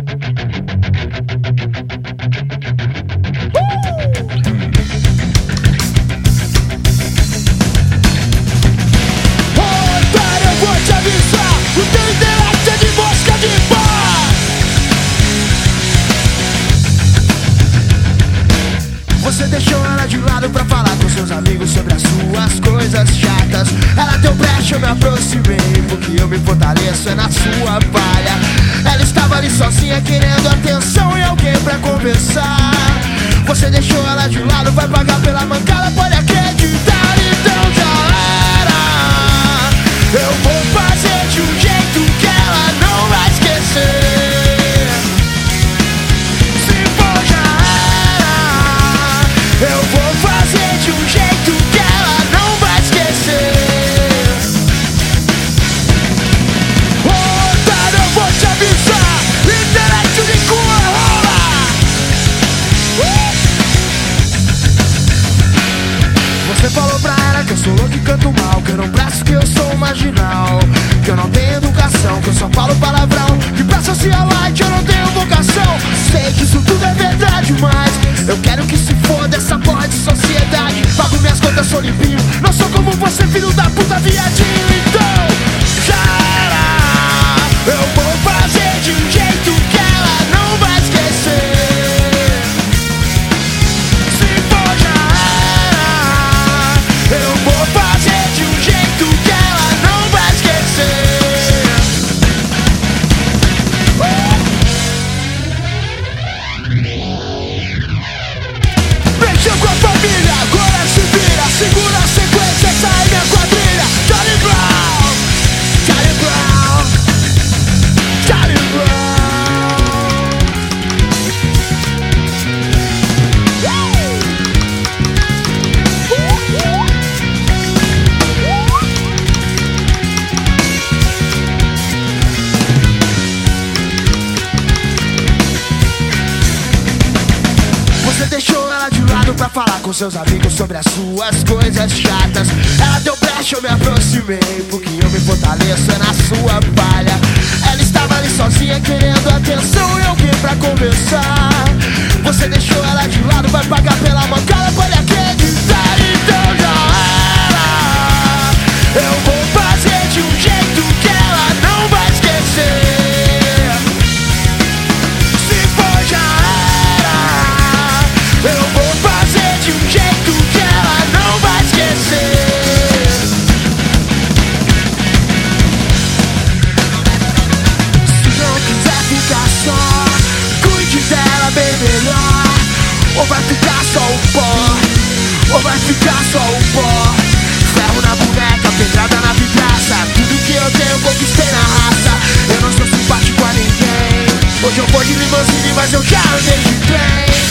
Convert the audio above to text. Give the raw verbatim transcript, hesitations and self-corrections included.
Você deixou ela de lado pra falar com seus amigos sobre as suas coisas chatas. Ela deu brecha, eu me aproximei, porque eu me fortaleço é na sua palha. Ela estava ali sozinha querendo atenção e alguém pra conversar. Você deixou ela de lado, vai pagar pela mancada, pode acreditar, então já era. Eu vou fazer de um jeito que ela não vai esquecer. Eu vou fazer de um jeito que ela não vai esquecer. Ô, otário, eu vou te avisar, internet de cu rola. uh! Você falou pra ela que eu sou louco e canto mal, que eu não presto, que eu sou um marginal, que eu não tenho educação, que eu só falo palavrão, que pra socialite eu não tenho vocação. Sei que isso tudo é verdade, mas eu quero que se foda essa porra de sociedade. Pago minhas contas, sou limpinho, não sou como você, filho da puta, viadinho. Então, já era. Eu vou fazer de um jeito que ela não vai esquecer. Se for, já era. Eu vou fazer de um jeito que ela não vai esquecer. Mexeu com a família, agora se vira. Segura a sequência, essa é minha quadrilha. Charlie Brown, Charlie Brown, Charlie Brown. Você deixou ela de lado pra falar com seus amigos sobre as suas coisas chatas. Ela deu brecha, eu me aproximei, porque eu me fortaleço é na sua palha. Ela estava ali sozinha querendo atenção e alguém pra conversar. Você deixou ela de lado, vai pagar pela mancada, pode acreditar, então já era. Eu vou fazer de um jeito que ela não vai esquecer. Se for, já era. Eu vou fazer de um jeito que ela não vai esquecer. Se não quiser ficar só, cuide dela bem melhor. Ou vai ficar só o pó, ou vai ficar só o pó. Ferro na boneca, pedrada na vidraça. Tudo que eu tenho conquistei na raça. Eu não sou simpático a ninguém. Hoje eu vou de limousine, mas eu já andei de trem.